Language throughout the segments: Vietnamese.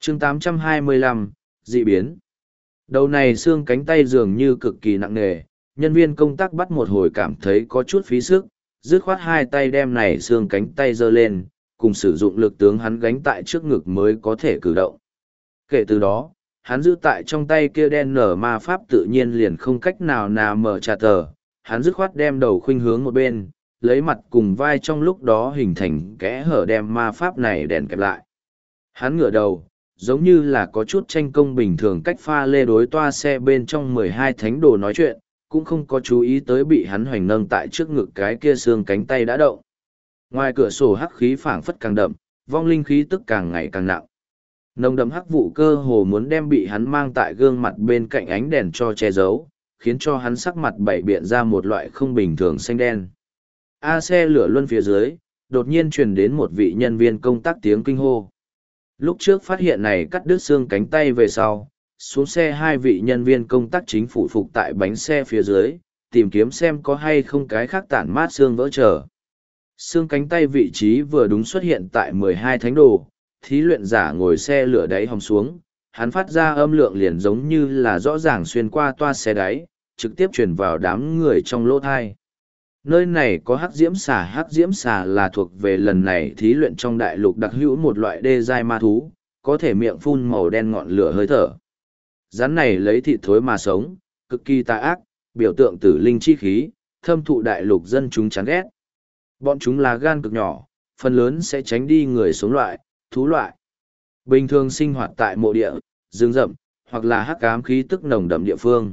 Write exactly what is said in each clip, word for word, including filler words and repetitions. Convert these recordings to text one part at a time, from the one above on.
chương tám trăm hai mươi lăm, dị biến. Đầu này xương cánh tay dường như cực kỳ nặng nề, nhân viên công tác bắt một hồi cảm thấy có chút phí sức, dứt khoát hai tay đem này xương cánh tay giơ lên, cùng sử dụng lực tướng hắn gánh tại trước ngực mới có thể cử động. Kể từ đó, hắn giữ tại trong tay kia đen nở ma pháp tự nhiên liền không cách nào nào mở trà tờ, hắn dứt khoát đem đầu khuynh hướng một bên, lấy mặt cùng vai trong lúc đó hình thành kẽ hở đem ma pháp này đèn kẹp lại. Hắn ngửa đầu, giống như là có chút tranh công bình thường cách pha lê đối toa xe bên trong mười hai thánh đồ nói chuyện, cũng không có chú ý tới bị hắn hoành nâng tại trước ngực cái kia xương cánh tay đã động. Ngoài cửa sổ hắc khí phảng phất càng đậm, vong linh khí tức càng ngày càng nặng. Nồng đậm hắc vụ cơ hồ muốn đem bị hắn mang tại gương mặt bên cạnh ánh đèn cho che giấu, khiến cho hắn sắc mặt bảy biện ra một loại không bình thường xanh đen. A xe lửa luân phía dưới, đột nhiên truyền đến một vị nhân viên công tác tiếng kinh hô. Lúc trước phát hiện này cắt đứt xương cánh tay về sau, xuống xe hai vị nhân viên công tác chính phủ phục tại bánh xe phía dưới, tìm kiếm xem có hay không cái khác tản mát xương vỡ trở. Xương cánh tay vị trí vừa đúng xuất hiện tại mười hai thánh đồ, thí luyện giả ngồi xe lửa đáy hòng xuống, hắn phát ra âm lượng liền giống như là rõ ràng xuyên qua toa xe đáy, trực tiếp truyền vào đám người trong lỗ thai. Nơi này có hắc diễm xà. Hắc diễm xà là thuộc về lần này thí luyện trong đại lục đặc hữu một loại đê giai ma thú, có thể miệng phun màu đen ngọn lửa hơi thở. Rắn này lấy thịt thối mà sống, cực kỳ tà ác, biểu tượng tử linh chi khí, thâm thụ đại lục dân chúng chán ghét. Bọn chúng là gan cực nhỏ, phần lớn sẽ tránh đi người sống loại, thú loại. Bình thường sinh hoạt tại mộ địa, rừng rậm, hoặc là hắc ám khí tức nồng đậm địa phương.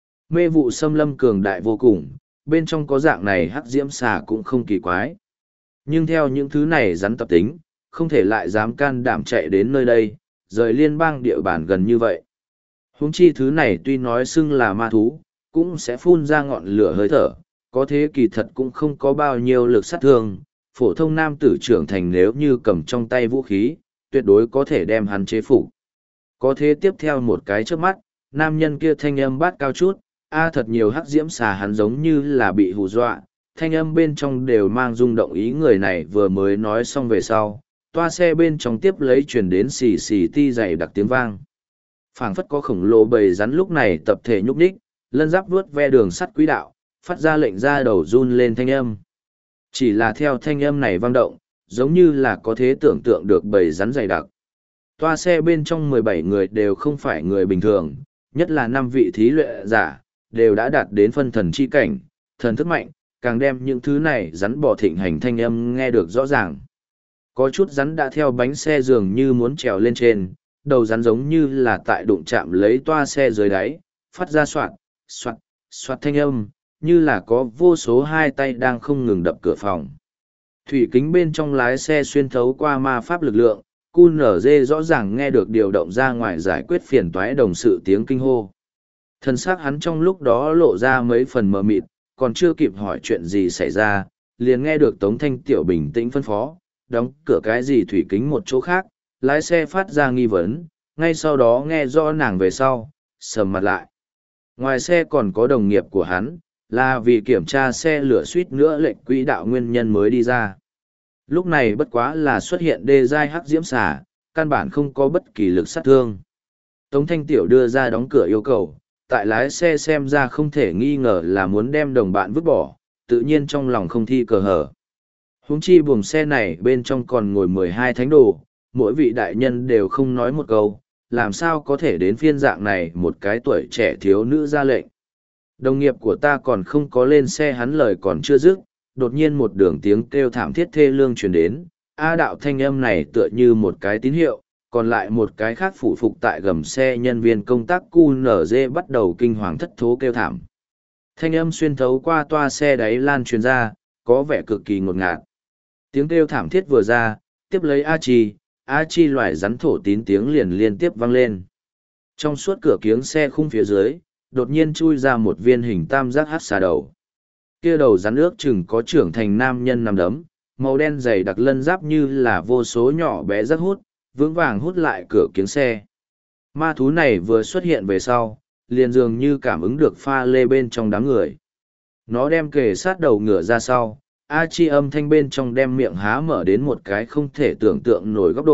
Mê vụ xâm lâm cường đại vô cùng, bên trong có dạng này hắc diễm xà cũng không kỳ quái. Nhưng theo những thứ này rắn tập tính, không thể lại dám can đảm chạy đến nơi đây, rời liên bang địa bàn gần như vậy. Huống chi thứ này tuy nói xưng là ma thú, cũng sẽ phun ra ngọn lửa hơi thở, có thế kỳ thật cũng không có bao nhiêu lực sát thương. Phổ thông nam tử trưởng thành nếu như cầm trong tay vũ khí, tuyệt đối có thể đem hắn chế phục. Có thế tiếp theo một cái trước mắt, nam nhân kia thanh âm bát cao chút, a thật nhiều hắc diễm xà hắn giống như là bị hù dọa, thanh âm bên trong đều mang rung động ý người này vừa mới nói xong về sau, toa xe bên trong tiếp lấy truyền đến xì xì ti dày đặc tiếng vang. Phảng phất có khổng lồ bầy rắn lúc này tập thể nhúc nhích, lân giáp vuốt ve đường sắt quỹ đạo, phát ra lệnh ra đầu run lên thanh âm. Chỉ là theo thanh âm này vang động, giống như là có thể tưởng tượng được bầy rắn dày đặc. Toa xe bên trong mười bảy người đều không phải người bình thường, nhất là năm vị thí luyện giả, đều đã đạt đến phân thần chi cảnh, thần thức mạnh, càng đem những thứ này rắn bò thịnh hành thanh âm nghe được rõ ràng. Có chút rắn đã theo bánh xe dường như muốn trèo lên trên, đầu rắn giống như là tại đụng chạm lấy toa xe dưới đáy, phát ra soạt, soạt, soạt thanh âm, như là có vô số hai tay đang không ngừng đập cửa phòng. Thủy kính bên trong lái xe xuyên thấu qua ma pháp lực lượng, cu nở dê rõ ràng nghe được điều động ra ngoài giải quyết phiền toái đồng sự tiếng kinh hô. Thân xác hắn trong lúc đó lộ ra mấy phần mờ mịt, còn chưa kịp hỏi chuyện gì xảy ra, liền nghe được Tống Thanh Tiểu bình tĩnh phân phó, đóng cửa cái gì thủy kính một chỗ khác, lái xe phát ra nghi vấn, ngay sau đó nghe rõ nàng về sau, sầm mặt lại. Ngoài xe còn có đồng nghiệp của hắn, là vì kiểm tra xe lửa suýt nữa lệnh quỹ đạo nguyên nhân mới đi ra. Lúc này bất quá là xuất hiện đê giai hắc diễm xà, căn bản không có bất kỳ lực sát thương. Tống Thanh Tiểu đưa ra đóng cửa yêu cầu, tại lái xe xem ra không thể nghi ngờ là muốn đem đồng bạn vứt bỏ, tự nhiên trong lòng không thi cờ hở. Huống chi buồng xe này bên trong còn ngồi mười hai thánh đồ, mỗi vị đại nhân đều không nói một câu, làm sao có thể đến phiên dạng này một cái tuổi trẻ thiếu nữ ra lệnh. Đồng nghiệp của ta còn không có lên xe hắn lời còn chưa dứt, đột nhiên một đường tiếng kêu thảm thiết thê lương truyền đến, A đạo thanh âm này tựa như một cái tín hiệu, còn lại một cái khác phụ phục tại gầm xe nhân viên công tác cu nở dê bắt đầu kinh hoàng thất thố kêu thảm. Thanh âm xuyên thấu qua toa xe đáy lan truyền ra, có vẻ cực kỳ ngột ngạt. Tiếng kêu thảm thiết vừa ra, tiếp lấy A Chi, A Chi loài rắn thổ tín tiếng liền liên tiếp vang lên. Trong suốt cửa kiếng xe khung phía dưới, đột nhiên chui ra một viên hình tam giác hắc xà đầu. Kia đầu rắn ước chừng có trưởng thành nam nhân nằm đấm, màu đen dày đặc lân giáp như là vô số nhỏ bé rác hút, vững vàng hút lại cửa kiếng xe. Ma thú này vừa xuất hiện về sau, liền dường như cảm ứng được pha lê bên trong đám người. Nó đem kề sát đầu ngựa ra sau, A Chi âm thanh bên trong đem miệng há mở đến một cái không thể tưởng tượng nổi góc độ,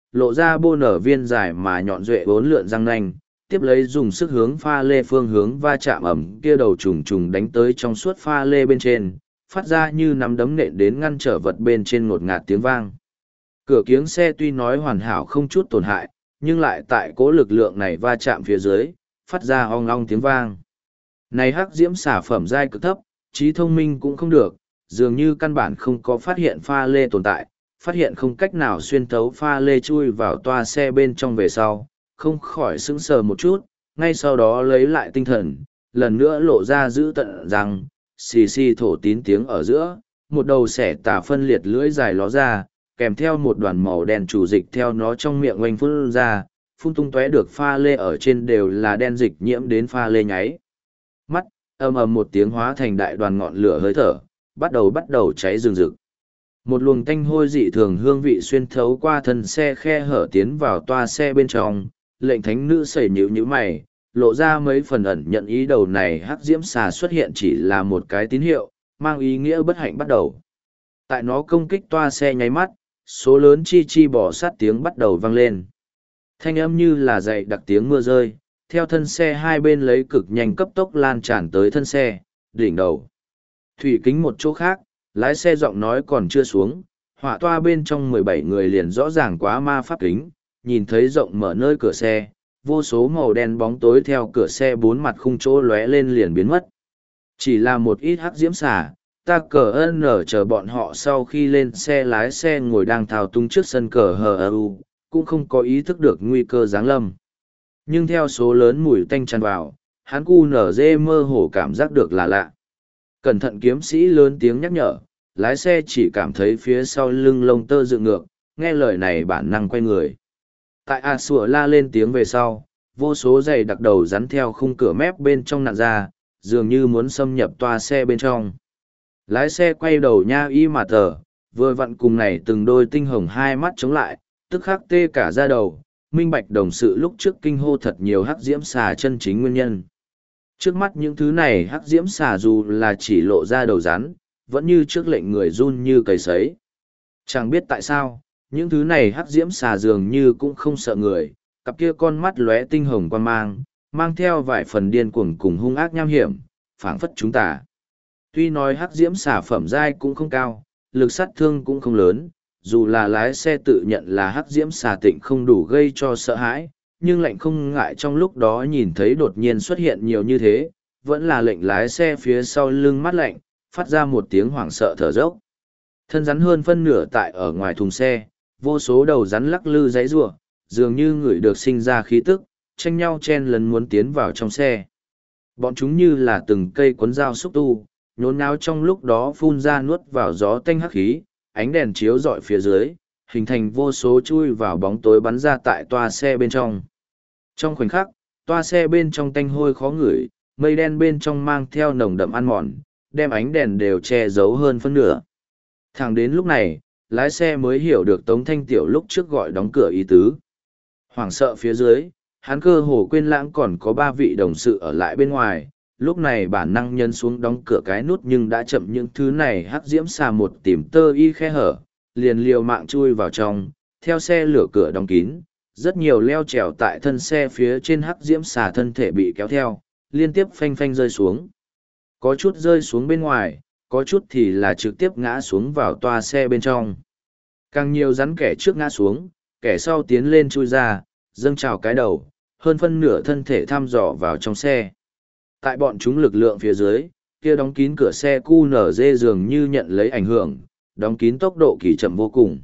lộ ra bô nở viên dài mà nhọn duệ bốn lượn răng nanh, tiếp lấy dùng sức hướng pha lê phương hướng va chạm ẩm kia đầu trùng trùng đánh tới trong suốt pha lê bên trên, phát ra như nắm đấm nện đến ngăn trở vật bên trên ngột ngạt tiếng vang. Cửa kiếng xe tuy nói hoàn hảo không chút tổn hại, nhưng lại tại cố lực lượng này va chạm phía dưới, phát ra ong ong tiếng vang. Này hắc diễm xả phẩm giai cực thấp, trí thông minh cũng không được, dường như căn bản không có phát hiện pha lê tồn tại, phát hiện không cách nào xuyên thấu pha lê chui vào toa xe bên trong về sau, không khỏi sững sờ một chút, ngay sau đó lấy lại tinh thần, lần nữa lộ ra giữ tận rằng, xì xì thổ tín tiếng ở giữa, một đầu xẻ tả phân liệt lưỡi dài ló ra, kèm theo một đoàn màu đen chủ dịch theo nó trong miệng oanh phun ra, phun tung tóe được pha lê ở trên đều là đen dịch nhiễm đến pha lê nháy. Mắt, ầm ầm một tiếng hóa thành đại đoàn ngọn lửa hơi thở, bắt đầu bắt đầu cháy rừng rực. Một luồng tanh hôi dị thường hương vị xuyên thấu qua thân xe khe hở tiến vào toa xe bên trong, lệnh thánh nữ sẩy nhíu nhíu mày, lộ ra mấy phần ẩn nhận ý đầu này hắc diễm xà xuất hiện chỉ là một cái tín hiệu, mang ý nghĩa bất hạnh bắt đầu. Tại nó công kích toa xe nháy mắt, số lớn chi chi bỏ sát tiếng bắt đầu vang lên. Thanh âm như là dậy đặc tiếng mưa rơi, theo thân xe hai bên lấy cực nhanh cấp tốc lan tràn tới thân xe, đỉnh đầu. Thủy kính một chỗ khác, lái xe giọng nói còn chưa xuống, hỏa toa bên trong mười bảy người liền rõ ràng quá ma pháp kính, nhìn thấy rộng mở nơi cửa xe, vô số màu đen bóng tối theo cửa xe bốn mặt khung chỗ lóe lên liền biến mất. Chỉ là một ít hắc diễm xả, ta cờ ơn nở chờ bọn họ sau khi lên xe lái xe ngồi đang thao tung trước sân cờ hờ ơ u, cũng không có ý thức được nguy cơ giáng lâm. Nhưng theo số lớn mùi tanh tràn vào, hắn cu nở dê mơ hồ cảm giác được là lạ. Cẩn thận kiếm sĩ lớn tiếng nhắc nhở, lái xe chỉ cảm thấy phía sau lưng lông tơ dựng ngược, nghe lời này bản năng quay người. Tại A Sủa la lên tiếng về sau, vô số giày đặc đầu rắn theo khung cửa mép bên trong nặn ra, dường như muốn xâm nhập toa xe bên trong. Lái xe quay đầu nha y mà tờ, vừa vặn cùng này từng đôi tinh hồng hai mắt chống lại, tức khắc tê cả da đầu, minh bạch đồng sự lúc trước kinh hô thật nhiều hắc diễm xà chân chính nguyên nhân. Trước mắt những thứ này hắc diễm xà dù là chỉ lộ ra đầu rắn, vẫn như trước lệnh người run như cầy sấy. Chẳng biết tại sao, những thứ này hắc diễm xà dường như cũng không sợ người, cặp kia con mắt lóe tinh hồng quan mang, mang theo vài phần điên cuồng cùng hung ác nham hiểm, phảng phất chúng ta. Tuy nói hắc diễm xà phẩm giai cũng không cao, lực sát thương cũng không lớn, dù là lái xe tự nhận là hắc diễm xà tịnh không đủ gây cho sợ hãi, nhưng lệnh không ngại trong lúc đó nhìn thấy đột nhiên xuất hiện nhiều như thế, vẫn là lệnh lái xe phía sau lưng mắt lạnh, phát ra một tiếng hoảng sợ thở dốc. Thân rắn hơn phân nửa tại ở ngoài thùng xe, vô số đầu rắn lắc lư giãy giụa, dường như người được sinh ra khí tức, tranh nhau chen lấn muốn tiến vào trong xe. Bọn chúng như là từng cây cuốn dao xúc tu, nhốn nháo trong lúc đó phun ra nuốt vào gió tanh hắc khí, ánh đèn chiếu rọi phía dưới, hình thành vô số chui vào bóng tối bắn ra tại toa xe bên trong. Trong khoảnh khắc, toa xe bên trong tanh hôi khó ngửi, mây đen bên trong mang theo nồng đậm ăn mòn, đem ánh đèn đều che giấu hơn phân nửa. Thẳng đến lúc này, lái xe mới hiểu được Tống Thanh Tiểu lúc trước gọi đóng cửa ý tứ. Hoảng sợ phía dưới, hắn cơ hồ quên lãng còn có ba vị đồng sự ở lại bên ngoài, lúc này bản năng nhân xuống đóng cửa cái nút nhưng đã chậm những thứ này hắc diễm xà một tìm tơ y khe hở, liền liều mạng chui vào trong, theo xe lửa cửa đóng kín, rất nhiều leo trèo tại thân xe phía trên hắc diễm xà thân thể bị kéo theo, liên tiếp phanh phanh rơi xuống. Có chút rơi xuống bên ngoài, có chút thì là trực tiếp ngã xuống vào toa xe bên trong. Càng nhiều rắn kẻ trước ngã xuống, kẻ sau tiến lên chui ra, dâng trào cái đầu, hơn phân nửa thân thể thăm dò vào trong xe. Tại bọn chúng lực lượng phía dưới, kia đóng kín cửa xe cu nở dê dường như nhận lấy ảnh hưởng, đóng kín tốc độ kỳ chậm vô cùng.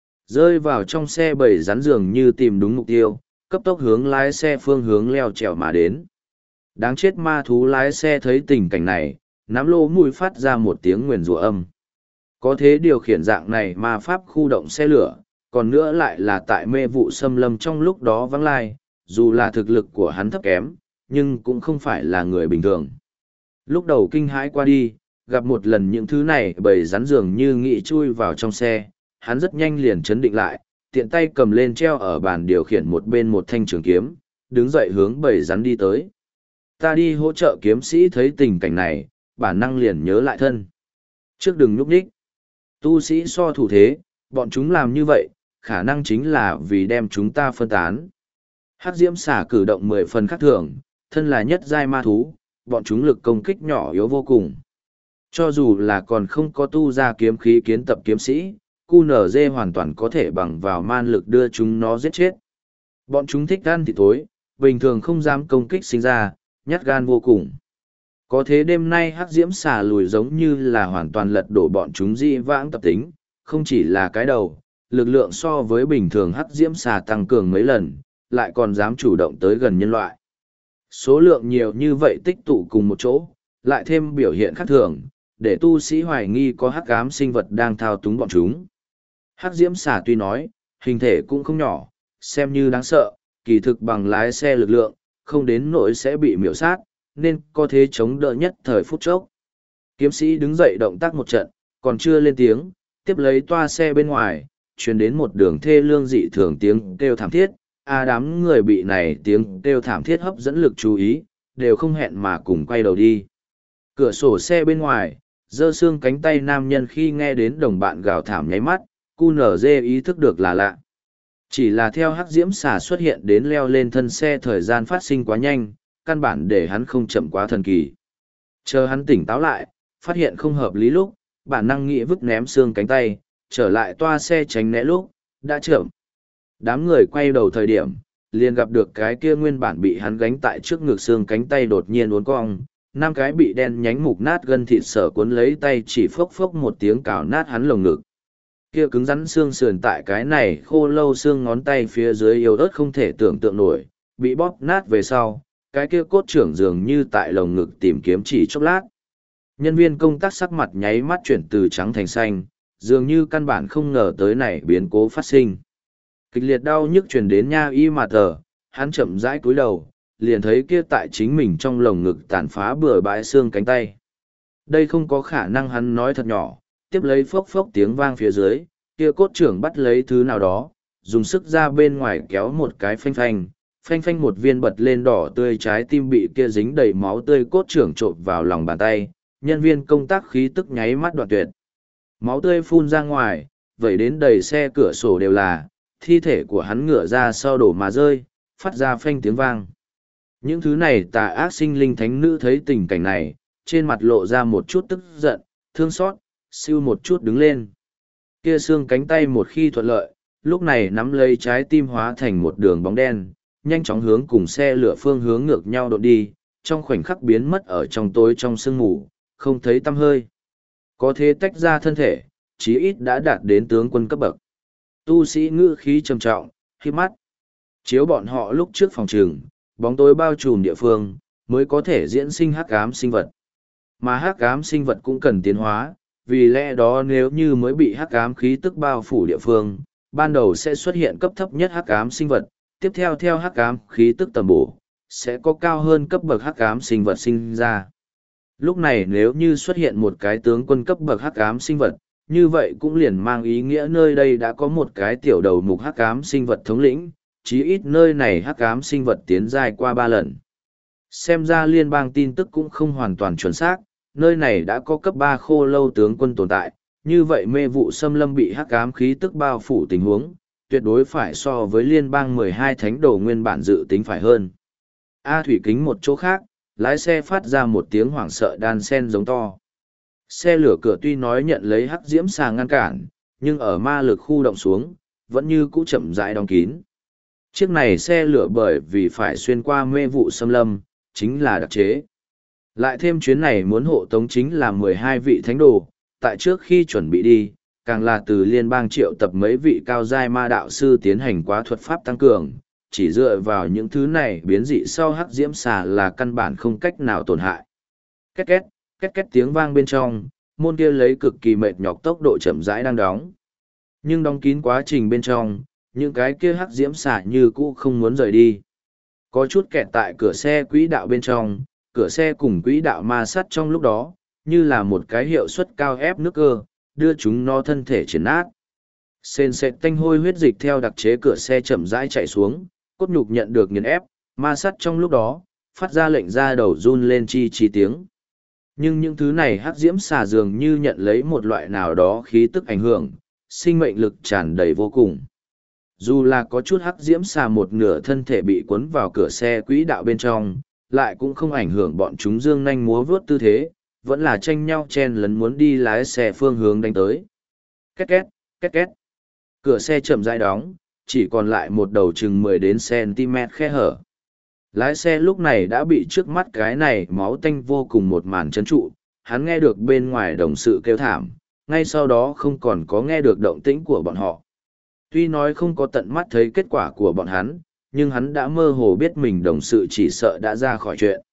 Rơi vào trong xe bầy rắn dường như tìm đúng mục tiêu, cấp tốc hướng lái xe phương hướng leo trèo mà đến. Đáng chết ma thú lái xe thấy tình cảnh này, nắm lô mũi phát ra một tiếng nguyền rủa âm. Có thế điều khiển dạng này ma pháp khu động xe lửa, còn nữa lại là tại mê vụ xâm lâm trong lúc đó vắng lai, dù là thực lực của hắn thấp kém, nhưng cũng không phải là người bình thường. Lúc đầu kinh hãi qua đi, gặp một lần những thứ này bầy rắn dường như nghị chui vào trong xe, hắn rất nhanh liền chấn định lại, tiện tay cầm lên treo ở bàn điều khiển một bên một thanh trường kiếm, đứng dậy hướng bầy rắn đi tới. Ta đi hỗ trợ kiếm sĩ thấy tình cảnh này, bản năng liền nhớ lại thân. Trước đừng núp đích. Tu sĩ so thủ thế, bọn chúng làm như vậy, khả năng chính là vì đem chúng ta phân tán. Hắc diễm xà cử động mười phần khác thường, thân là nhất giai ma thú, bọn chúng lực công kích nhỏ yếu vô cùng. Cho dù là còn không có tu ra kiếm khí kiến tập kiếm sĩ, cu nở dê hoàn toàn có thể bằng vào man lực đưa chúng nó giết chết. Bọn chúng thích gan thịt tối, bình thường không dám công kích sinh ra, nhát gan vô cùng. Có thế đêm nay hắc diễm xà lùi giống như là hoàn toàn lật đổ bọn chúng di vãng tập tính, không chỉ là cái đầu, lực lượng so với bình thường hắc diễm xà tăng cường mấy lần, lại còn dám chủ động tới gần nhân loại. Số lượng nhiều như vậy tích tụ cùng một chỗ, lại thêm biểu hiện khác thường, để tu sĩ hoài nghi có hắc ám sinh vật đang thao túng bọn chúng. Hắc diễm xà tuy nói, hình thể cũng không nhỏ, xem như đáng sợ, kỳ thực bằng lái xe lực lượng, không đến nỗi sẽ bị miểu sát, nên có thế chống đỡ nhất thời phút chốc. Kiếm sĩ đứng dậy động tác một trận, còn chưa lên tiếng, tiếp lấy toa xe bên ngoài, truyền đến một đường thê lương dị thường tiếng kêu thảm thiết. À đám người bị này tiếng kêu thảm thiết hấp dẫn lực chú ý, đều không hẹn mà cùng quay đầu đi. Cửa sổ xe bên ngoài, giơ xương cánh tay nam nhân khi nghe đến đồng bạn gào thảm nháy mắt, cu nở dê ý thức được là lạ. Chỉ là theo hắc diễm xà xuất hiện đến leo lên thân xe thời gian phát sinh quá nhanh, căn bản để hắn không chậm quá thần kỳ. Chờ hắn tỉnh táo lại, phát hiện không hợp lý lúc, bản năng nghĩ vứt ném xương cánh tay, trở lại toa xe tránh né lúc, đã chậm. Đám người quay đầu thời điểm, liền gặp được cái kia nguyên bản bị hắn gánh tại trước ngực xương cánh tay đột nhiên uốn cong, năm cái bị đen nhánh mục nát gân thịt sở cuốn lấy tay chỉ phốc phốc một tiếng cào nát hắn lồng ngực. Kia cứng rắn xương sườn tại cái này khô lâu xương ngón tay phía dưới yếu ớt không thể tưởng tượng nổi, bị bóp nát về sau, cái kia cốt trưởng dường như tại lồng ngực tìm kiếm chỉ chốc lát. Nhân viên công tác sắc mặt nháy mắt chuyển từ trắng thành xanh, dường như căn bản không ngờ tới này biến cố phát sinh. Kịch liệt đau nhức truyền đến nha y mà tờ, hắn chậm rãi cúi đầu, liền thấy kia tại chính mình trong lồng ngực tàn phá bừa bãi xương cánh tay. Đây không có khả năng, hắn nói thật nhỏ, tiếp lấy phốc phốc tiếng vang phía dưới, kia cốt trưởng bắt lấy thứ nào đó, dùng sức ra bên ngoài kéo một cái phanh phanh, phanh phanh một viên bật lên đỏ tươi trái tim bị kia dính đầy máu tươi cốt trưởng trộn vào lòng bàn tay, nhân viên công tác khí tức nháy mắt đoạn tuyệt. Máu tươi phun ra ngoài, vẩy đến đầy xe cửa sổ đều là, thi thể của hắn ngửa ra sau đổ mà rơi, phát ra phanh tiếng vang. Những thứ này tà ác sinh linh thánh nữ thấy tình cảnh này, trên mặt lộ ra một chút tức giận, thương xót, siêu một chút đứng lên. Kia xương cánh tay một khi thuận lợi, lúc này nắm lấy trái tim hóa thành một đường bóng đen, nhanh chóng hướng cùng xe lửa phương hướng ngược nhau đột đi, trong khoảnh khắc biến mất ở trong tối trong sương mù, không thấy tăm hơi. Có thế tách ra thân thể, chí ít đã đạt đến tướng quân cấp bậc. Tu sĩ ngữ khí trầm trọng, khi mắt. Chiếu bọn họ lúc trước phòng trường, bóng tối bao trùm địa phương, mới có thể diễn sinh hắc ám sinh vật. Mà hắc ám sinh vật cũng cần tiến hóa, vì lẽ đó nếu như mới bị hắc ám khí tức bao phủ địa phương, ban đầu sẽ xuất hiện cấp thấp nhất hắc ám sinh vật, tiếp theo theo hắc ám khí tức tầm bổ, sẽ có cao hơn cấp bậc hắc ám sinh vật sinh ra. Lúc này nếu như xuất hiện một cái tướng quân cấp bậc hắc ám sinh vật, như vậy cũng liền mang ý nghĩa nơi đây đã có một cái tiểu đầu mục hắc ám sinh vật thống lĩnh, chí ít nơi này hắc ám sinh vật tiến dài qua ba lần. Xem ra liên bang tin tức cũng không hoàn toàn chuẩn xác, nơi này đã có cấp ba khô lâu tướng quân tồn tại, như vậy mê vụ xâm lâm bị hắc ám khí tức bao phủ tình huống, tuyệt đối phải so với liên bang mười hai thánh đồ nguyên bản dự tính phải hơn. A thủy kính một chỗ khác, lái xe phát ra một tiếng hoảng sợ đan sen giống to. Xe lửa cửa tuy nói nhận lấy hắc diễm xà ngăn cản, nhưng ở ma lực khu động xuống, vẫn như cũ chậm rãi đóng kín. Chiếc này xe lửa bởi vì phải xuyên qua mê vụ xâm lâm, chính là đặc chế. Lại thêm chuyến này muốn hộ tống chính là mười hai vị thánh đồ, tại trước khi chuẩn bị đi, càng là từ liên bang triệu tập mấy vị cao giai ma đạo sư tiến hành quá thuật pháp tăng cường, chỉ dựa vào những thứ này biến dị sau hắc diễm xà là căn bản không cách nào tổn hại. Két két, két két tiếng vang bên trong, môn kia lấy cực kỳ mệt nhọc tốc độ chậm rãi đang đóng. Nhưng đóng kín quá trình bên trong, những cái kia hắc diễm xà như cũ không muốn rời đi. Có chút kẹt tại cửa xe quỹ đạo bên trong, cửa xe cùng quỹ đạo ma sát trong lúc đó, như là một cái hiệu suất cao ép nước cơ, đưa chúng nó thân thể triển nát. Sền sệt tanh hôi huyết dịch theo đặc chế cửa xe chậm rãi chạy xuống, cốt nhục nhận được nghiền ép, ma sát trong lúc đó, phát ra lệnh ra đầu run lên chi chi tiếng. Nhưng những thứ này hắc diễm xà dường như nhận lấy một loại nào đó khí tức ảnh hưởng, sinh mệnh lực tràn đầy vô cùng. Dù là có chút hắc diễm xà một nửa thân thể bị cuốn vào cửa xe quỹ đạo bên trong, lại cũng không ảnh hưởng bọn chúng dương nhanh múa vướt tư thế, vẫn là tranh nhau chen lấn muốn đi lái xe phương hướng đánh tới. Két két, két két. Cửa xe chậm rãi đóng, chỉ còn lại một đầu chừng mười đến cm khe hở. Lái xe lúc này đã bị trước mắt cái này máu tanh vô cùng một màn chấn trụ, hắn nghe được bên ngoài đồng sự kêu thảm, ngay sau đó không còn có nghe được động tĩnh của bọn họ. Tuy nói không có tận mắt thấy kết quả của bọn hắn, nhưng hắn đã mơ hồ biết mình đồng sự chỉ sợ đã ra khỏi chuyện.